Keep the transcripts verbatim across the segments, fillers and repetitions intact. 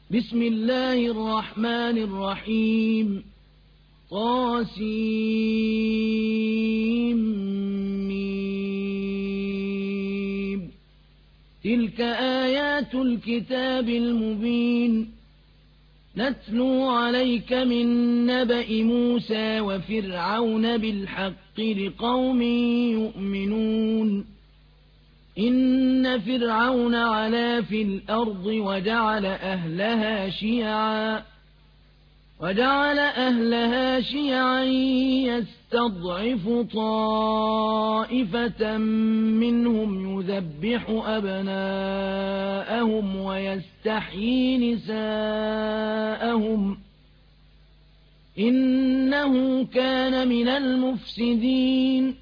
بسم الله الرحمن الرحيم طاسيم تلك آيات الكتاب المبين نتلو عليك من نبأ موسى وفرعون بالحق لقوم يؤمنون إن فرعون علا في الأرض وجعل أهلها شيعا وجعل أهلها شيعا يستضعف طائفة منهم يذبح أبناءهم ويستحيي نساءهم إنه كان من المفسدين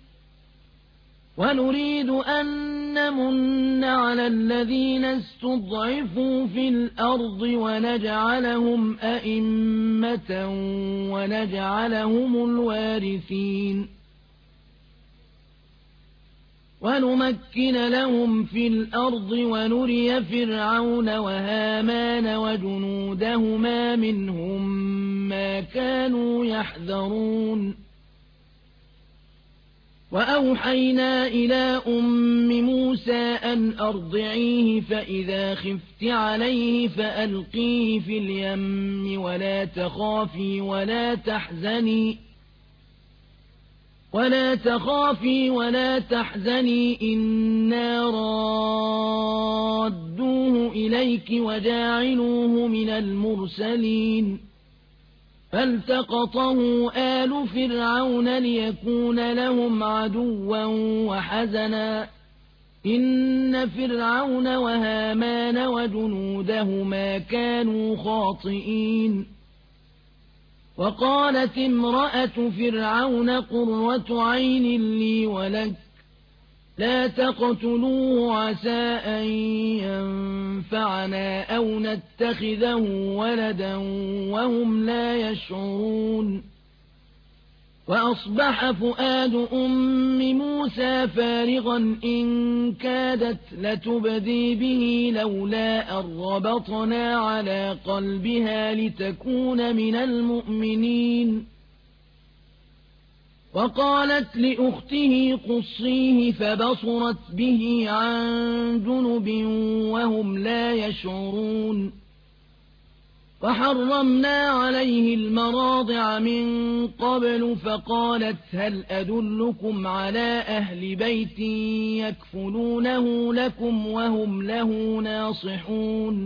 ونريد أن نمن على الذين استضعفوا في الأرض ونجعلهم أئمة ونجعلهم الوارثين ونمكن لهم في الأرض ونري فرعون وهامان وجنودهما منهم ما كانوا يحذرون وأوحينا إلى أم موسى أن أرضعيه فإذا خفت عليه فألقيه في اليم ولا تخافي ولا تحزني ولا تخافي ولا تحزني إنا رادوه إليك وجاعلوه من المرسلين فالتقطه آل فرعون ليكون لهم عدوا وحزنا إن فرعون وهامان وجنودهما كانوا خاطئين وقالت امرأة فرعون قرة عين لي ولك لا تقتلوه عسى أن ينفعنا أو نتخذه ولدا وهم لا يشعرون وأصبح فؤاد أم موسى فارغا إن كادت لتبدي به لولا أن ربطنا على قلبها لتكون من المؤمنين وقالت لأخته قصيه فبصرت به عن جنب وهم لا يشعرون وحرمنا عليه المراضع من قبل فقالت هل أدلكم على أهل بيت يكفلونه لكم وهم له ناصحون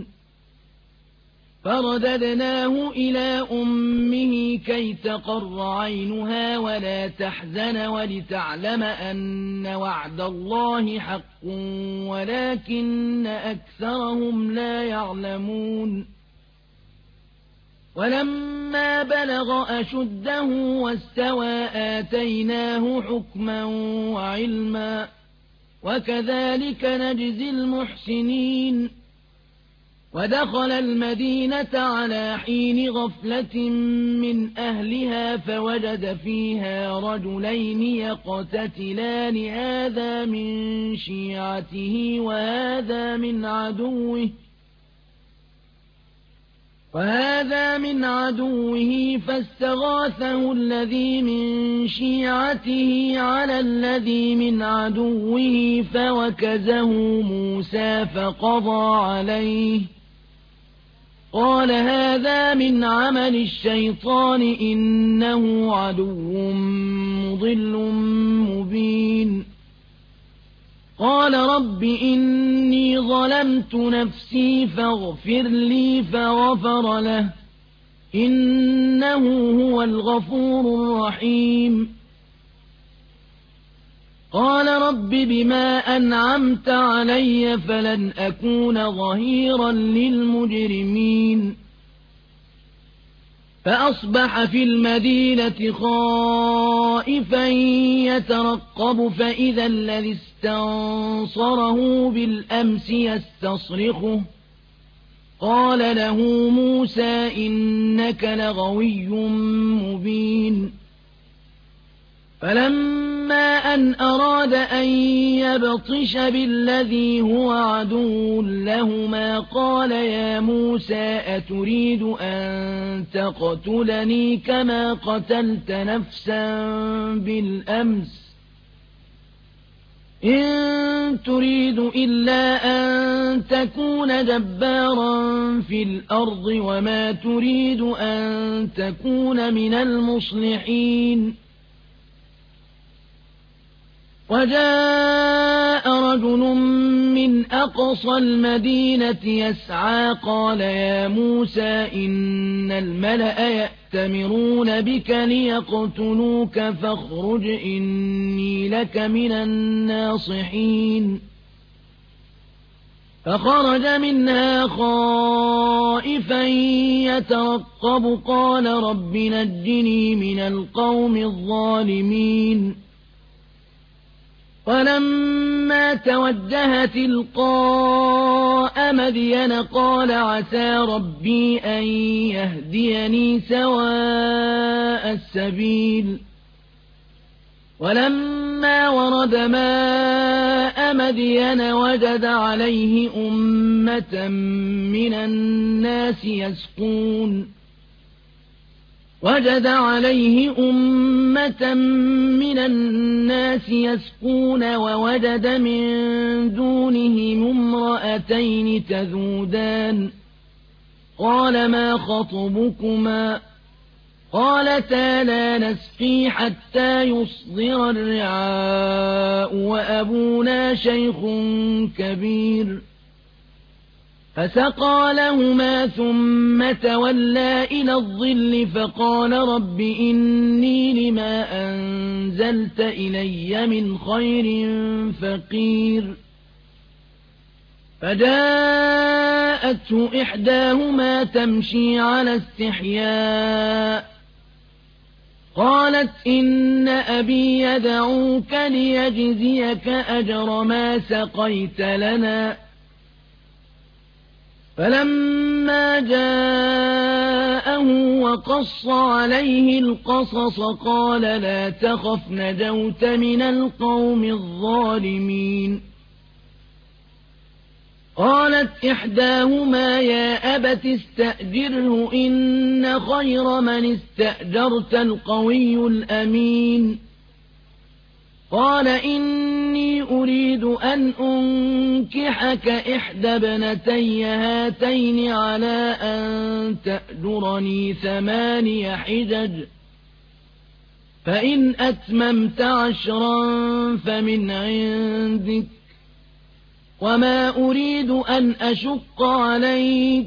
فرددناه إلى أمه كي تقر عينها ولا تحزن ولتعلم أن وعد الله حق ولكن أكثرهم لا يعلمون ولما بلغ أشده واستوى آتيناه حكما وعلما وكذلك نجزي المحسنين ودخل المدينة على حين غفلة من أهلها فوجد فيها رجلين يقتتلان هذا من شيعته وهذا من عدوه وهذا من عدوه فاستغاثه الذي من شيعته على الذي من عدوه فوكزه موسى فقضى عليه قال هذا من عمل الشيطان إنه عدو مضل مبين قال رب إني ظلمت نفسي فاغفر لي فغفر له إنه هو الغفور الرحيم قال رب بما أنعمت علي فلن أكون ظهيرا للمجرمين فأصبح في المدينة خائفا يترقب فإذا الذي استنصره بالأمس يستصرخه قال له موسى إنك لغوي مبين فلما فلما أن أراد أن يبطش بالذي هو عدو لهما قال يا موسى أتريد أن تقتلني كما قتلت نفسا بالأمس إن تريد إلا أن تكون جبارا في الأرض وما تريد أن تكون من المصلحين وجاء رجل من أقصى المدينة يسعى قال يا موسى إن الملأ يأتمرون بك ليقتلوك فاخرج إني لك من الناصحين فخرج منها خائفا يترقب قال رب نجني من القوم الظالمين ولما توجه تلقاء مدين قال عسى ربي أن يهديني سواء السبيل ولما ورد ماء مدين وجد عليه أمة من الناس يسقون وجد عليه أمة من الناس يسقون ووجد من دونهم امرأتين تذودان قال ما خطبكما قالتا لا نسقي حتى يصدر الرعاء وأبونا شيخ كبير فسقى لهما ثم تولى إلى الظل فقال رب إني لما أنزلت إلي من خير فقير فجاءته إحداهما تمشي على استحياء قالت إن أبي يدعوك ليجزيك أجر ما سقيت لنا فلما جاءه وقص عليه القصص قال لا تخف نجوت من القوم الظالمين قالت إحداهما يا أبت استأجره إن خير من استأجرت القوي الأمين قال إني أريد أن أنكحك إحدى ابنتي هاتين على أن تأجرني ثماني حجج فإن أتممت عشرا فمن عندك وما أريد أن أشق عليك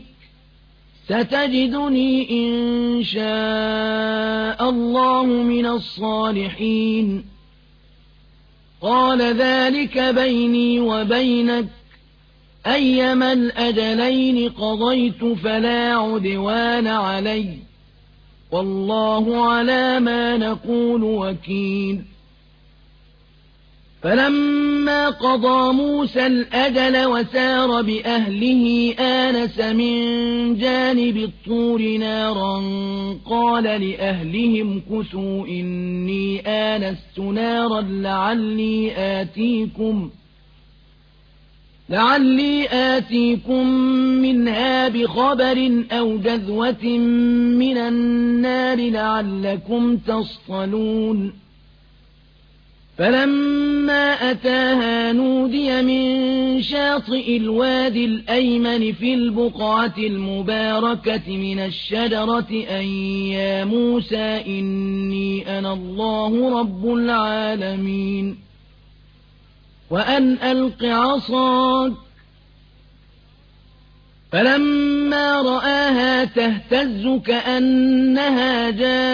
ستجدني إن شاء الله من الصالحين قال ذلك بيني وبينك أيما الأجلين قضيت فلا عدوان علي والله على ما نقول وكيل فلما قضى موسى الأجل وسار بأهله آنس من جانب الطور نارا قال لأهلهم كثوا إني آنست نارا لعلي آتيكم لعلي آتيكم منها بخبر أو جذوة من النار لعلكم تصطلون فلما أتاها نودي من شاطئ الوادي الأيمن في البقعة المباركة من الشجرة أن يا موسى إني أنا الله رب العالمين وأن ألق عصاك فلما رآها تهتز كأنها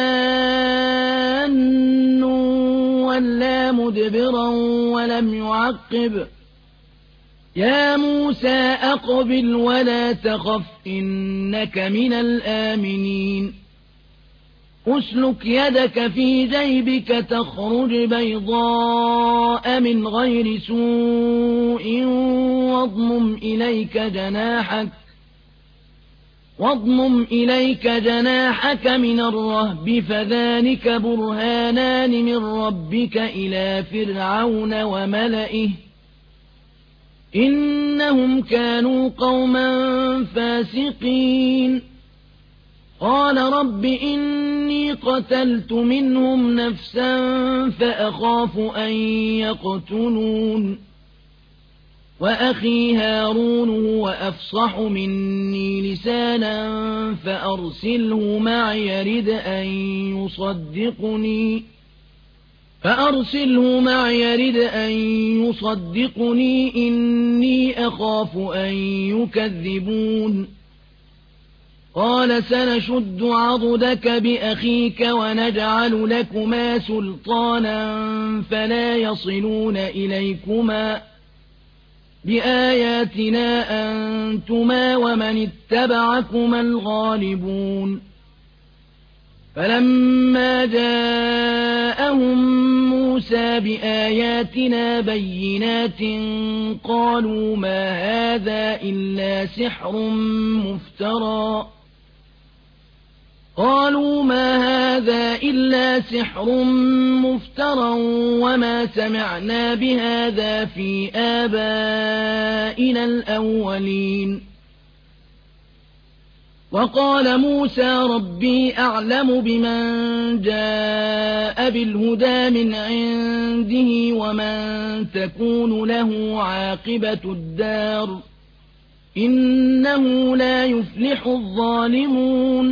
جان ولا مدبرا ولم يعقب يا موسى أقبل ولا تخف إنك من الآمنين أسلك يدك في جيبك تخرج بيضاء من غير سوء واضمم إليك جناحك واضمم إليك جناحك من الرهب فذلك برهانان من ربك إلى فرعون وملئه إنهم كانوا قوما فاسقين قال رب إني قتلت منهم نفسا فأخاف أن يقتلون وأخي هارون هو أفصح مني لسانا فأرسله معي يرد أن يصدقني فأرسله معي يرد أن يصدقني إني أخاف أن يكذبون قال سنشد عضدك بأخيك ونجعل لكما سلطانا فلا يصلون إليكما بآياتنا أنتما ومن اتبعكما الغالبون فلما جاءهم موسى بآياتنا بينات قالوا ما هذا إلا سحر مفترى قالوا ما هذا إلا سحر مفترى وما سمعنا بهذا في آبائنا الأولين وقال موسى ربي أعلم بمن جاء بالهدى من عنده ومن تكون له عاقبة الدار إنه لا يفلح الظالمون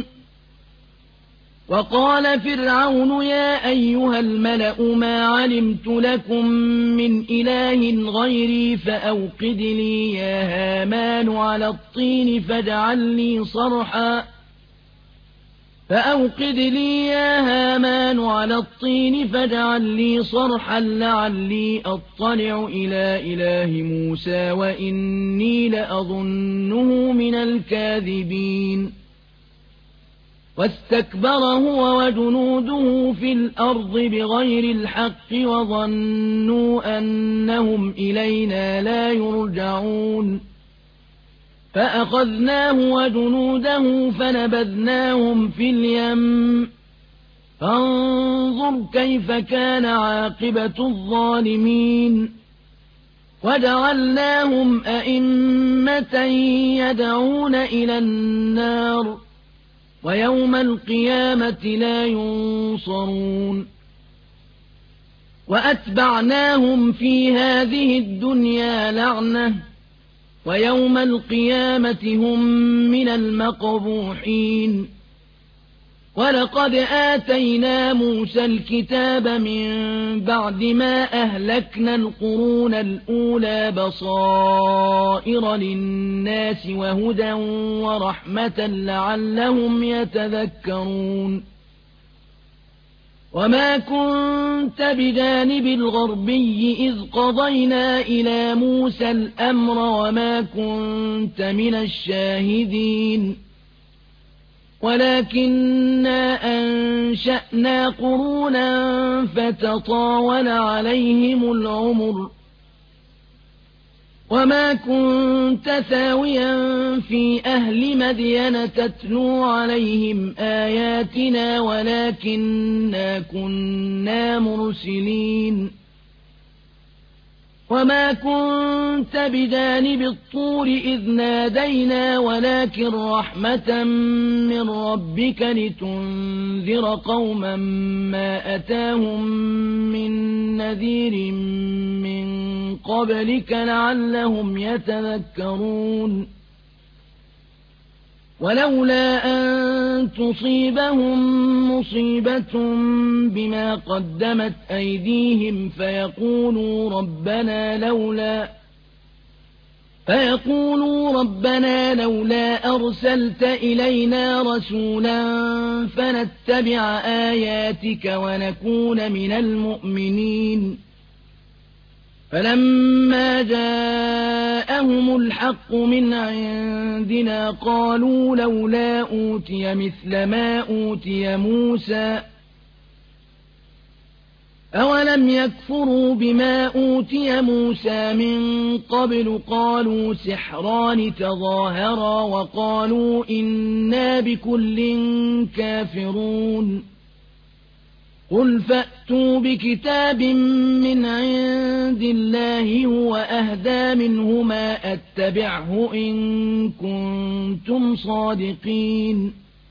وقال فرعون يا أيها الملأ ما علمت لكم من إله غيري فأوقد لي يا هامان على الطين فاجعل لي صرحا فأوقد لي يا هامان على الطين فاجعل لي صرحا لعلي أطلع إلى إله موسى وإني لأظنه من الكاذبين واستكبر هو وجنوده في الأرض بغير الحق وظنوا أنهم إلينا لا يرجعون فأخذناه وجنوده فنبذناهم في اليم فانظر كيف كان عاقبة الظالمين وجعلناهم أئمة يدعون إلى النار ويوم القيامة لا ينصرون وأتبعناهم في هذه الدنيا لعنة ويوم القيامة هم من المقبوحين ولقد آتينا موسى الكتاب من بعد ما أهلكنا القرون الأولى بصائر للناس وهدى ورحمة لعلهم يتذكرون وما كنت بجانب الغربي إذ قضينا إلى موسى الأمر وما كنت من الشاهدين ولكننا أنشأنا قرونا فتطاول عليهم العمر وما كنت ثاويا في أهل مدين تتلو عليهم آياتنا ولكننا كنا مرسلين وما كنت بجانب الطور إذ نادينا ولكن رحمة من ربك لتنذر قوما ما أتاهم من نذير من قبلك لعلهم يتذكرون ولولا أن تصيبهم مصيبة بما قدمت أيديهم فيقولوا ربنا لولا فيقولوا ربنا لولا أرسلت إلينا رسولا فنتبع آياتك ونكون من المؤمنين فلما جاءهم الحق من عندنا قالوا لولا أوتي مثل ما أوتي موسى أَوَلَمْ يَكْفُرُوا بِمَا أُوتِيَ مُوسَى مِن قَبْلُ قَالُوا سِحْرَانِ تَظَاهَرَا وَقَالُوا إِنَّا بِكُلٍّ كَافِرُونَ قُلْ فَأْتُوا بِكِتَابٍ مِّنْ عِندِ اللَّهِ هُوَ أَهْدَىٰ مِنْهُمَا أَتَّبِعْهُ إِن كُنتُمْ صَادِقِينَ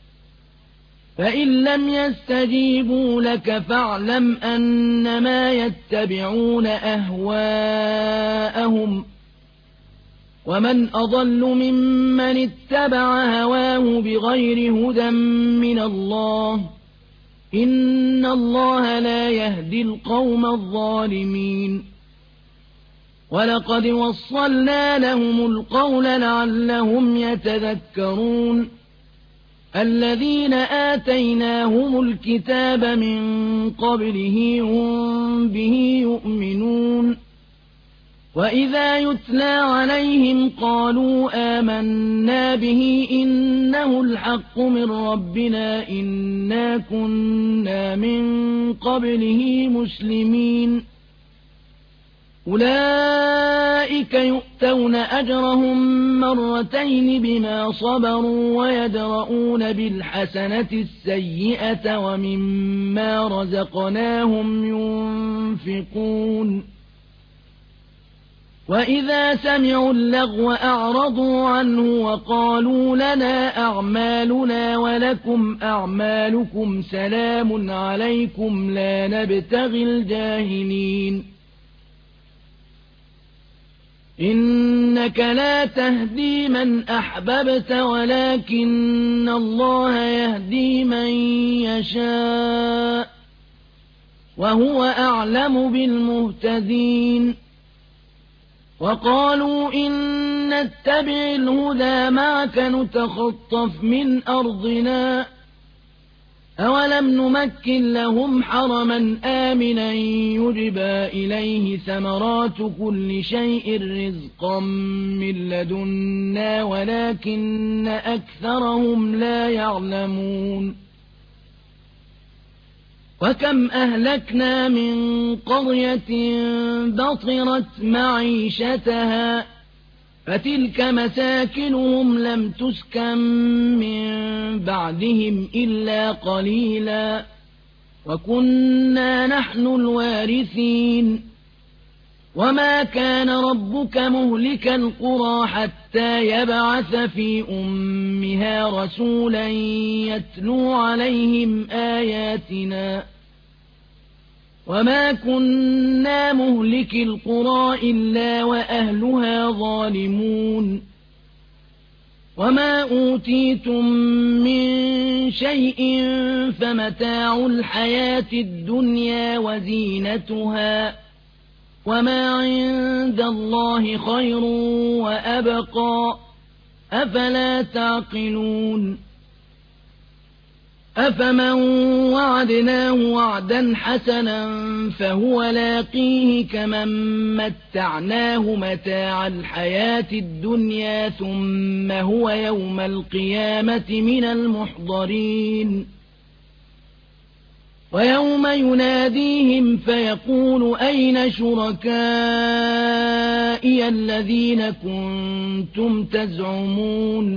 فَإِن لَّمْ يَسْتَجِيبُوا لَكَ فَاعْلَمْ أَنَّمَا يَتَّبِعُونَ أَهْوَاءَهُمْ وَمَنْ أَضَلُّ مِمَّنِ اتَّبَعَ هَوَاهُ بِغَيْرِ هُدًى مِّنَ اللَّهِ ۚ إِنَّ اللَّهَ لَا يَهْدِي الْقَوْمَ الظَّالِمِينَ وَلَقَدْ وَصَّلْنَا لَهُمُ الْقَوْلَ لَعَلَّهُمْ يَتَذَكَّرُونَ الَّذِينَ آتَيْنَاهُمُ الْكِتَابَ مِن قَبْلِهِ هُم بِهِ يُؤْمِنُونَ وَإِذَا يُتْلَىٰ عَلَيْهِمْ قَالُوا آمَنَّا بِهِ إِنَّهُ الْحَقُّ مِن رَّبِّنَا إِنَّا كُنَّا مِن قَبْلِهِ مُسْلِمِينَ أُولَٰئِكَ يُؤْتَوْنَ أَجْرَهُم مَّرَّتَيْنِ بِمَا صَبَرُوا وَيَدْرَءُونَ بِالْحَسَنَةِ السَّيِّئَةَ وَمِمَّا رَزَقْنَاهُمْ يُنفِقُونَ وَإِذَا سَمِعُوا اللَّغْوَ أَعْرَضُوا عَنْهُ وَقَالُوا لَنَا أَعْمَالُنَا وَلَكُمْ أَعْمَالُكُمْ سَلَامٌ عَلَيْكُمْ لَا نَبْتَغِي الْجَاهِلِينَ إِنَّكَ لَا تَهْدِي مَنْ أَحْبَبْتَ وَلَكِنَّ اللَّهَ يَهْدِي مَن يَشَاءُ ۚ وَهُوَ أَعْلَمُ بِالْمُهْتَدِينَ وَقَالُوا إِن نَّتَّبِعِ الْهُدَىٰ مَعَكَ نُتَخَطَّفْ مِنْ أَرْضِنَا ۚ أَوَلَمْ نُمَكِّن لَّهُمْ حَرَمًا آمِنًا يُجْبَىٰ إِلَيْهِ ثَمَرَاتُ كُلِّ شَيْءٍ رِّزْقًا مِّن لَّدُنَّا وَلَٰكِنَّ أَكْثَرَهُمْ لَا يَعْلَمُونَ وَكَمْ أَهْلَكْنَا مِن قَرْيَةٍ بَطِرَتْ مَعِيشَتَهَا فَتِلْكَ مَسَاكِنُهُمْ لَمْ تُسْكَن مِّن بَعْدِهِمْ إِلَّا قَلِيلًا وَكُنَّا نَحْنُ الْوَارِثِينَ وَمَا كَانَ رَبُّكَ مُهْلِكَ الْقُرَىٰ حَتَّىٰ يَبْعَثَ فِي أُمِّهَا رَسُولًا يَتْلُو عَلَيْهِمْ آيَاتِنَا ۚ وَمَا كُنَّا مُهْلِكِي الْقُرَىٰ إِلَّا وَأَهْلُهَا ظَالِمُونَ وَمَا أُوتِيتُم مِّن شَيْءٍ فَمَتَاعُ الْحَيَاةِ الدُّنْيَا وَزِينَتُهَا ۚ وَمَا عِندَ اللَّهِ خَيْرٌ وَأَبْقَىٰ ۚ أَفَلَا تَعْقِلُونَ أَفَمَن وَعَدْنَاهُ وَعْدًا حَسَنًا فَهُوَ لَاقِيهِ كَمَن مَّتَّعْنَاهُ مَتَاعَ الْحَيَاةِ الدُّنْيَا ثُمَّ هُوَ يَوْمَ الْقِيَامَةِ مِنَ الْمُحْضَرِينَ وَيَوْمَ يُنَادِيهِمْ فَيَقُولُ أَيْنَ شُرَكَائِيَ الَّذِينَ كُنتُمْ تَزْعُمُونَ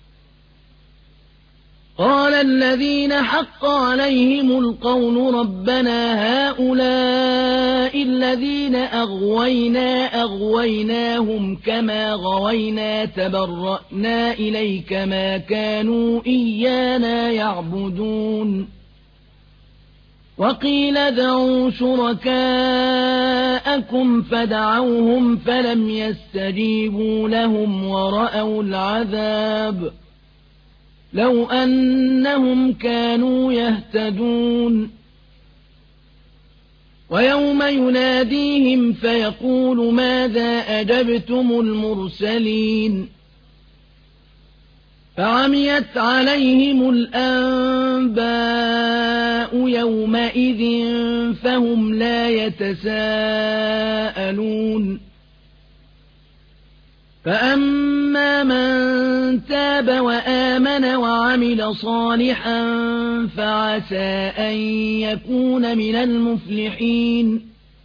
قَالَ الَّذِينَ حَقَّ عَلَيْهِمُ الْقَوْلُ رَبَّنَا هَٰؤُلَاءِ الَّذِينَ أَغْوَيْنَا أَغْوَيْنَاهُمْ كَمَا غَوَيْنَا تَبَرَّأْنَا إِلَيْكَ مَا كَانُوا إِيَّانَا يَعْبُدُونَ وَقِيلَ ادْعُوا شُرَكَاءَكُمْ فَدَعَوْهُمْ فَلَمْ يَسْتَجِيبُوا لَهُمْ وَرَأَوُا الْعَذَابَ لَوْ أَنَّهُمْ كَانُوا يَهْتَدُونَ وَيَوْمَ يُنَادِيهِمْ فَيَقُولُ مَاذَا أَجَبْتُمُ الْمُرْسَلِينَ فَعَمِيَتْ عَلَيْهِمُ الْأَنبَاءُ يَوْمَئِذٍ فَهُمْ لَا يَتَسَاءَلُونَ فَأَمَّا مَن تاب وآمن وعمل صالحا فعسى أن يكون من المفلحين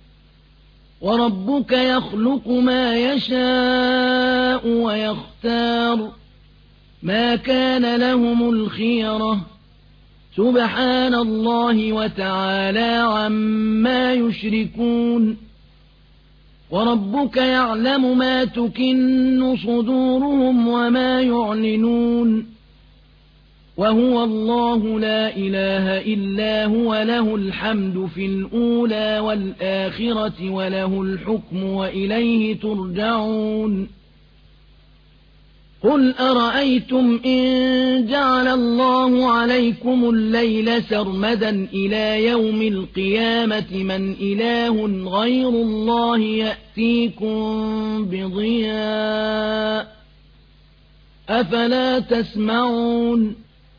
وربك يخلق ما يشاء ويختار ما كان لهم الخيرة سبحان الله وتعالى عما يشركون وربك يعلم ما تكن صدورهم وما يعلنون وهو الله لا إله إلا هو له الحمد في الأولى والآخرة وله الحكم وإليه ترجعون قل أرأيتم إن جعل الله عليكم الليل سرمدا إلى يوم القيامة من إله غير الله يأتيكم بضياء أفلا تسمعون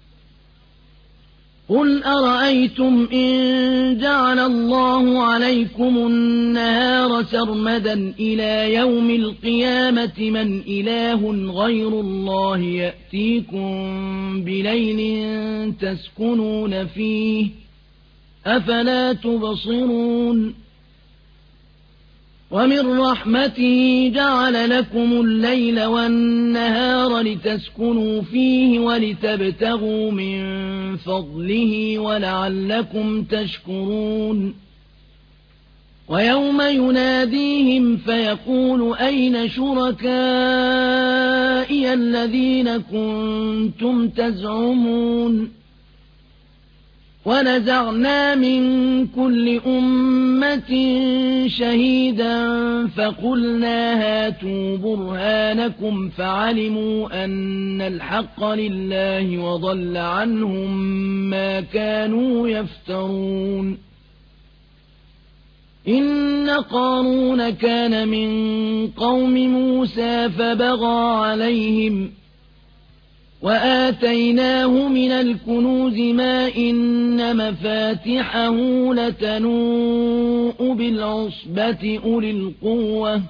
قل أرأيتم إن جعل الله عليكم النهار سرمدا إلى يوم القيامة من إله غير الله يأتيكم بليل تسكنون فيه أفلا تبصرون ومن رحمته جعل لكم الليل والنهار لتسكنوا فيه ولتبتغوا من فضله ولعلكم تشكرون ويوم يناديهم فيقول أين شركائي الذين كنتم تزعمون ونزعنا من كل أمة شهيدا فقلنا هاتوا برهانكم فعلموا أن الحق لله وضل عنهم ما كانوا يفترون إن قارون كان من قوم موسى فبغى عليهم وآتيناه من الكنوز ما إن مفاتحه لتنوء بالعصبة أولي القوة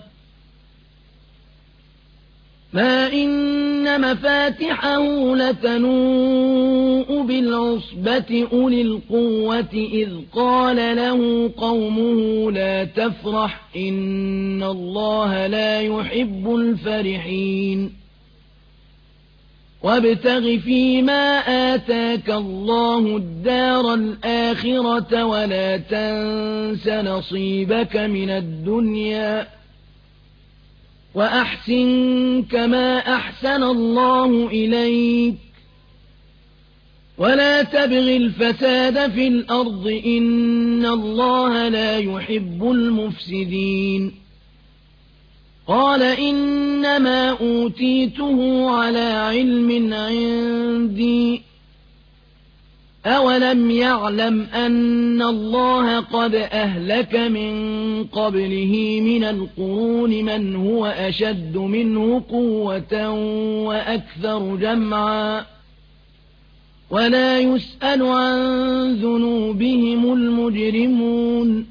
ما إن مفاتحه لتنوء بالعصبة أولي القوة إذ قال له قومه لا تفرح إن الله لا يحب الفرحين وابتغ فيما آتاك الله الدار الآخرة ولا تنس نصيبك من الدنيا وأحسن كما أحسن الله إليك ولا تبغ الفساد في الأرض إن الله لا يحب المفسدين قال إنما أوتيته على علم عندي أولم يعلم أن الله قد أهلك من قبله من القرون من هو أشد منه قوة وأكثر جمعا ولا يسأل عن ذنوبهم المجرمون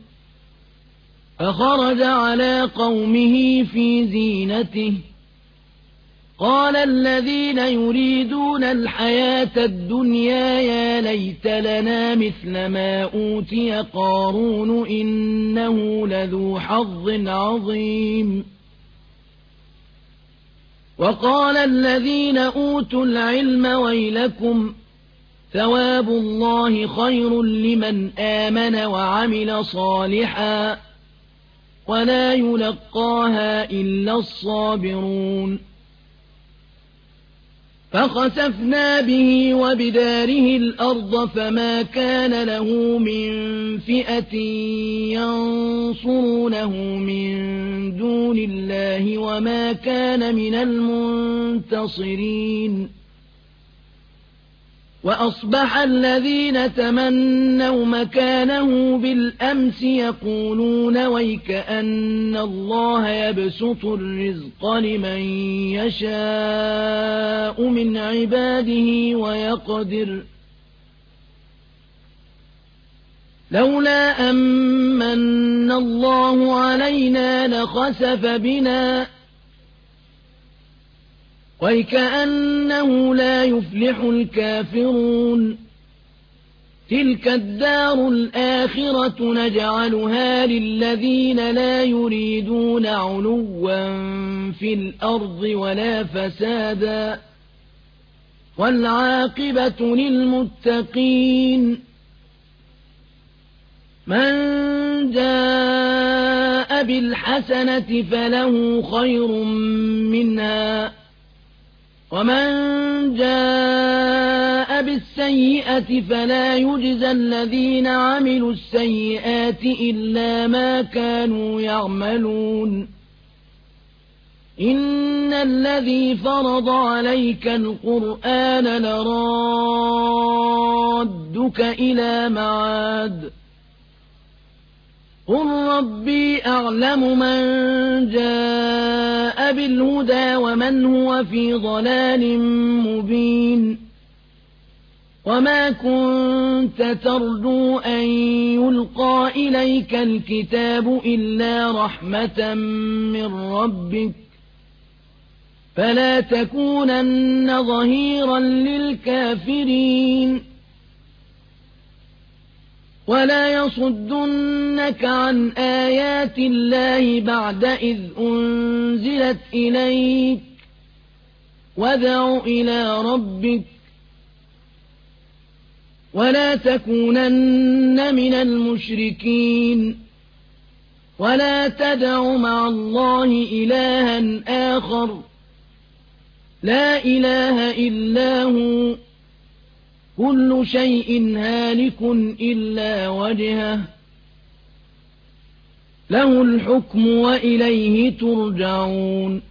فخرج على قومه في زينته قال الذين يريدون الحياة الدنيا يا ليت لنا مثل ما أوتي قارون إنه لذو حظ عظيم وقال الذين أوتوا العلم ويلكم ثواب الله خير لمن آمن وعمل صالحا ولا يلقاها إلا الصابرون فخسفنا به وبداره الأرض فما كان له من فئة ينصرونه من دون الله وما كان من المنتصرين وأصبح الذين تمنوا مكانه بالأمس يقولون ويكأن الله يبسط الرزق لمن يشاء من عباده ويقدر لولا أمن الله علينا لخسف بنا وَكَأَنَّهُ لَا يُفْلِحُ الْكَافِرُونَ تِلْكَ الدَّارُ الْآخِرَةُ نَجْعَلُهَا لِلَّذِينَ لَا يُرِيدُونَ عُلُوًّا فِي الْأَرْضِ وَلَا فَسَادًا وَالْعَاقِبَةُ لِلْمُتَّقِينَ مَنْ جَاءَ بِالْحَسَنَةِ فَلَهُ خَيْرٌ مِنْهَا وَمَنْ جَاءَ بِالسَّيِّئَةِ فَلَا يُجْزَى الَّذِينَ عَمِلُوا السَّيِّئَاتِ إِلَّا مَا كَانُوا يَعْمَلُونَ إِنَّ الَّذِي فَرَضَ عَلَيْكَ الْقُرْآنَ لَرَادُّكَ إِلَى مَعَادٍ قُل رَّبِّي أَعْلَمُ مَن جَاءَ بِالْهُدَىٰ وَمَنْ هُوَ فِي ضَلَالٍ مُّبِينٍ وَمَا كُنتَ تَرْجُو أَن يُلْقَىٰ إِلَيْكَ الْكِتَابُ إِلَّا رَحْمَةً مِّن رَّبِّكَ فَلَا تَكُونَنَّ ظَهِيرًا لِّلْكَافِرِينَ وَلَا يَصُدُّنَّكَ عَنْ آيَاتِ اللَّهِ بَعْدَ إِذْ أُنزِلَتْ إِلَيْكَ وَادْعُ إِلَىٰ رَبِّكَ وَلَا تَكُونَنَّ مِنَ الْمُشْرِكِينَ وَلَا تَدْعُ مَعَ اللَّهِ إِلَٰهًا آخَرَ لَا إِلَٰهَ إِلَّا هُوَ كُلُّ شَيْءٍ هَالِكٌ إِلَّا وَجْهَهُ لَهُ الْحُكْمُ وَإِلَيْهِ تُرْجَعُونَ